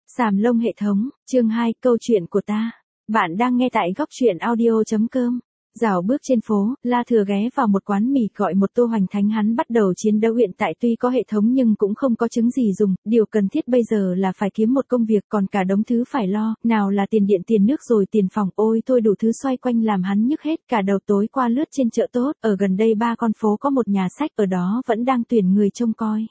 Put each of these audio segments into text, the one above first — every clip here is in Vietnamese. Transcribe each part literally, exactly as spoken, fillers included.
Sàm Lông hệ thống, chương hai, câu chuyện của ta. Bạn đang nghe tại góc truyện audio chấm com. Dạo bước trên phố, La Thừa ghé vào một quán mì gọi một tô hoành thánh. Hắn bắt đầu chiến đấu. Hiện tại tuy có hệ thống nhưng cũng không có trứng gì dùng, điều cần thiết bây giờ là phải kiếm một công việc, còn cả đống thứ phải lo, nào là tiền điện tiền nước rồi tiền phòng, ôi thôi đủ thứ xoay quanh làm hắn nhức hết cả đầu. Tối qua lướt trên chợ tốt, ở gần đây ba con phố có một nhà sách, ở đó vẫn đang tuyển người trông coi.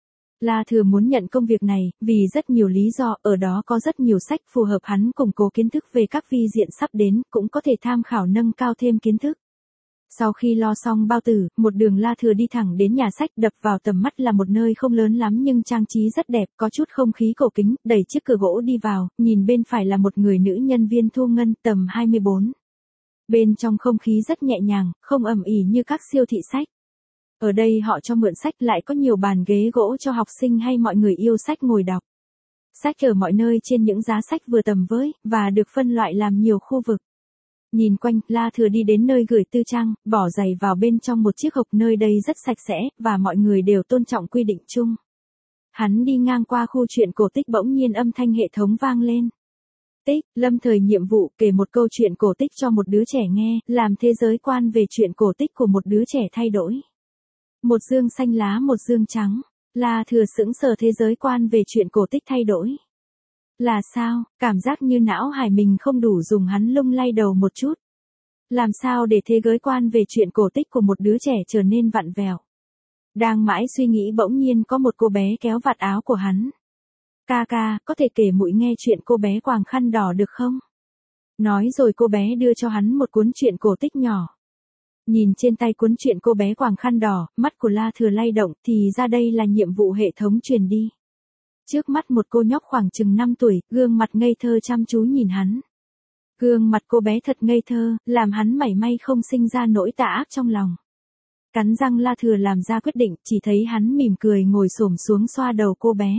La Thừa muốn nhận công việc này, vì rất nhiều lý do, ở đó có rất nhiều sách phù hợp hắn củng cố kiến thức về các vi diện sắp đến, cũng có thể tham khảo nâng cao thêm kiến thức. Sau khi lo xong bao tử, một đường La Thừa đi thẳng đến nhà sách. Đập vào tầm mắt là một nơi không lớn lắm nhưng trang trí rất đẹp, có chút không khí cổ kính, đẩy chiếc cửa gỗ đi vào, nhìn bên phải là một người nữ nhân viên thu ngân, tầm hai mươi bốn. Bên trong không khí rất nhẹ nhàng, không ầm ĩ như các siêu thị sách. Ở đây họ cho mượn sách, lại có nhiều bàn ghế gỗ cho học sinh hay mọi người yêu sách ngồi đọc. Sách ở mọi nơi trên những giá sách vừa tầm với, và được phân loại làm nhiều khu vực. Nhìn quanh, La Thừa đi đến nơi gửi tư trang, bỏ giày vào bên trong một chiếc hộp. Nơi đây rất sạch sẽ, và mọi người đều tôn trọng quy định chung. Hắn đi ngang qua khu truyện cổ tích, bỗng nhiên âm thanh hệ thống vang lên. Tích, lâm thời nhiệm vụ, kể một câu chuyện cổ tích cho một đứa trẻ nghe, làm thế giới quan về chuyện cổ tích của một đứa trẻ thay đổi. Một dương xanh lá một dương trắng. La Thừa sững sờ, thế giới quan về chuyện cổ tích thay đổi. Là sao? Cảm giác như não hải mình không đủ dùng, hắn lung lay đầu một chút. Làm sao để thế giới quan về chuyện cổ tích của một đứa trẻ trở nên vặn vẹo? Đang mãi suy nghĩ, bỗng nhiên có một cô bé kéo vạt áo của hắn. Ca ca, có thể kể muội nghe chuyện cô bé quàng khăn đỏ được không? Nói rồi cô bé đưa cho hắn một cuốn truyện cổ tích nhỏ. Nhìn trên tay cuốn truyện cô bé quàng khăn đỏ, mắt của La Thừa lay động, thì ra đây là nhiệm vụ hệ thống truyền đi. Trước mắt một cô nhóc khoảng chừng năm tuổi, gương mặt ngây thơ chăm chú nhìn hắn. Gương mặt cô bé thật ngây thơ, làm hắn mảy may không sinh ra nỗi tà ác trong lòng. Cắn răng La Thừa làm ra quyết định, chỉ thấy hắn mỉm cười ngồi xổm xuống xoa đầu cô bé.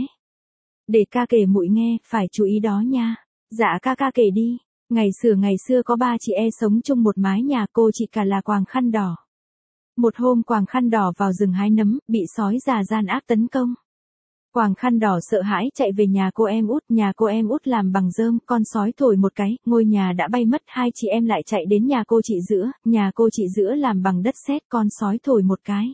Để ca kể muội nghe, phải chú ý đó nha. Dạ ca ca kể đi. Ngày xưa ngày xưa có ba chị em sống chung một mái nhà, cô chị cả là quàng khăn đỏ. Một hôm quàng khăn đỏ vào rừng hái nấm, bị sói già gian ác tấn công. Quàng khăn đỏ sợ hãi chạy về nhà cô em út, nhà cô em út làm bằng rơm, con sói thổi một cái, ngôi nhà đã bay mất. Hai chị em lại chạy đến nhà cô chị giữa, nhà cô chị giữa làm bằng đất sét, con sói thổi một cái.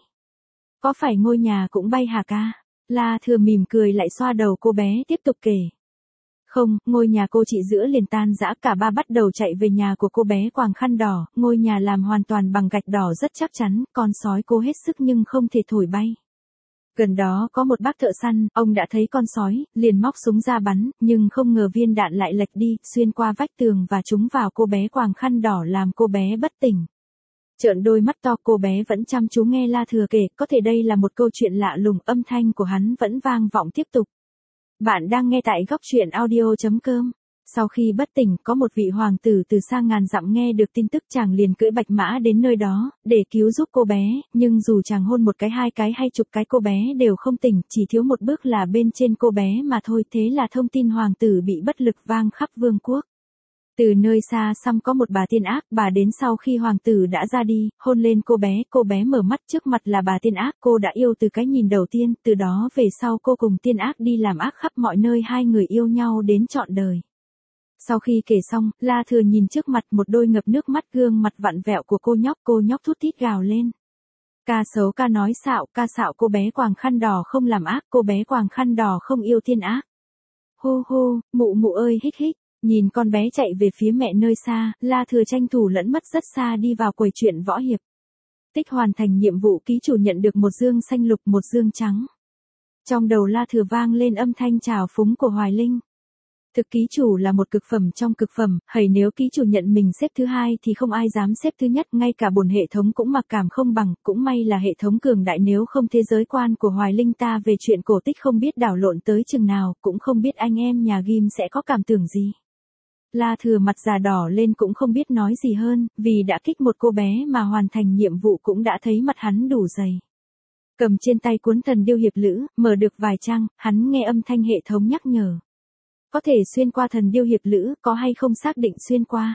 Có phải ngôi nhà cũng bay hả ca? La Thừa mỉm cười lại xoa đầu cô bé, tiếp tục kể. Không, ngôi nhà cô chị giữa liền tan rã, cả ba bắt đầu chạy về nhà của cô bé quàng khăn đỏ. Ngôi nhà làm hoàn toàn bằng gạch đỏ rất chắc chắn, con sói cố hết sức nhưng không thể thổi bay. Gần đó có một bác thợ săn, ông đã thấy con sói, liền móc súng ra bắn, nhưng không ngờ viên đạn lại lệch đi, xuyên qua vách tường và trúng vào cô bé quàng khăn đỏ, làm cô bé bất tỉnh. Trợn đôi mắt to, cô bé vẫn chăm chú nghe La Thừa kể, có thể đây là một câu chuyện lạ lùng, âm thanh của hắn vẫn vang vọng tiếp tục. Bạn đang nghe tại góc truyện audio chấm com. Sau khi bất tỉnh, có một vị hoàng tử từ xa ngàn dặm nghe được tin tức, chàng liền cưỡi bạch mã đến nơi đó, để cứu giúp cô bé, nhưng dù chàng hôn một cái hai cái hay chục cái cô bé đều không tỉnh, chỉ thiếu một bước là bên trên cô bé mà thôi. Thế là thông tin hoàng tử bị bất lực vang khắp vương quốc. Từ nơi xa xăm có một bà tiên ác, bà đến sau khi hoàng tử đã ra đi, hôn lên cô bé, cô bé mở mắt, trước mặt là bà tiên ác, cô đã yêu từ cái nhìn đầu tiên, từ đó về sau cô cùng tiên ác đi làm ác khắp mọi nơi, hai người yêu nhau đến trọn đời. Sau khi kể xong, La Thừa nhìn trước mặt một đôi ngập nước mắt, gương mặt vặn vẹo của cô nhóc, cô nhóc thút thít gào lên. Ca xấu, ca nói xạo, ca xạo, cô bé quàng khăn đỏ không làm ác, cô bé quàng khăn đỏ không yêu tiên ác. Hô hô, mụ mụ ơi, hích hích. Nhìn con bé chạy về phía mẹ nơi xa, La Thừa tranh thủ lẫn mất rất xa đi vào quầy truyện võ hiệp. Tích hoàn thành nhiệm vụ, ký chủ nhận được một dương xanh lục, một dương trắng. Trong đầu La Thừa vang lên âm thanh trào phúng của Hoài Linh. Thực ký chủ là một cực phẩm trong cực phẩm, hầy nếu ký chủ nhận mình xếp thứ hai thì không ai dám xếp thứ nhất, ngay cả bổn hệ thống cũng mặc cảm không bằng, cũng may là hệ thống cường đại, nếu không thế giới quan của Hoài Linh ta về chuyện cổ tích không biết đảo lộn tới chừng nào, cũng không biết anh em nhà Ghim sẽ có cảm tưởng gì. La Thừa mặt già đỏ lên cũng không biết nói gì hơn, vì đã kích một cô bé mà hoàn thành nhiệm vụ cũng đã thấy mặt hắn đủ dày. Cầm trên tay cuốn Thần Điêu Hiệp Lữ, mở được vài trang, hắn nghe âm thanh hệ thống nhắc nhở. Có thể xuyên qua Thần Điêu Hiệp Lữ, có hay không xác định xuyên qua.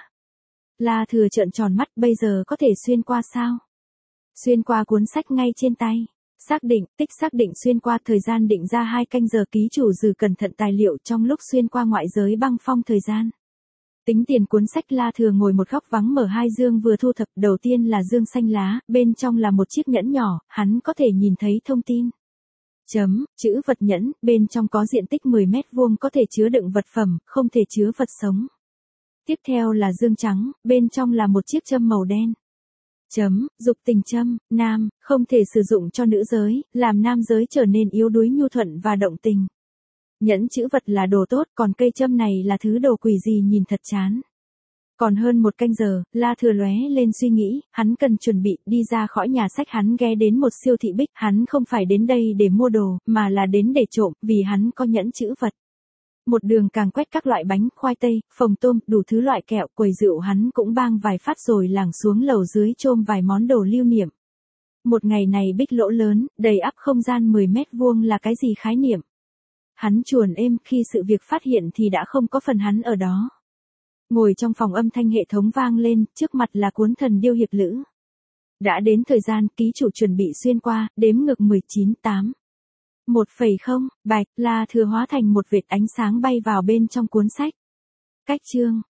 La Thừa trợn tròn mắt, bây giờ có thể xuyên qua sao? Xuyên qua cuốn sách ngay trên tay. Xác định, tích xác định xuyên qua thời gian định ra hai canh giờ ký chủ dừ cẩn thận tài liệu trong lúc xuyên qua ngoại giới băng phong thời gian. Tính tiền cuốn sách La Thừa ngồi một góc vắng mở hai dương vừa thu thập, đầu tiên là dương xanh lá, bên trong là một chiếc nhẫn nhỏ, hắn có thể nhìn thấy thông tin. Chấm, chữ vật nhẫn, bên trong có diện tích mười mét vuông có thể chứa đựng vật phẩm, không thể chứa vật sống. Tiếp theo là dương trắng, bên trong là một chiếc châm màu đen. Chấm, dục tình châm, nam, không thể sử dụng cho nữ giới, làm nam giới trở nên yếu đuối nhu thuận và động tình. Nhẫn chữ vật là đồ tốt, còn cây châm này là thứ đồ quỷ gì nhìn thật chán. Còn hơn một canh giờ, La Thừa lóe lên suy nghĩ, hắn cần chuẩn bị, đi ra khỏi nhà sách hắn ghé đến một siêu thị Bích, hắn không phải đến đây để mua đồ, mà là đến để trộm, vì hắn có nhẫn chữ vật. Một đường càng quét các loại bánh, khoai tây, phồng tôm, đủ thứ loại kẹo, quầy rượu hắn cũng bang vài phát rồi lảng xuống lầu dưới chôm vài món đồ lưu niệm. Một ngày này Bích lỗ lớn, đầy ắp không gian mười mét vuông là cái gì khái niệm. Hắn chuồn êm, khi sự việc phát hiện thì đã không có phần hắn ở đó. Ngồi trong phòng âm thanh hệ thống vang lên, trước mặt là cuốn Thần Điêu Hiệp Lữ. Đã đến thời gian, ký chủ chuẩn bị xuyên qua, đếm ngược mười chín, tám. một phẩy không, bạch, La Thừa hóa thành một vệt ánh sáng bay vào bên trong cuốn sách. Cách chương.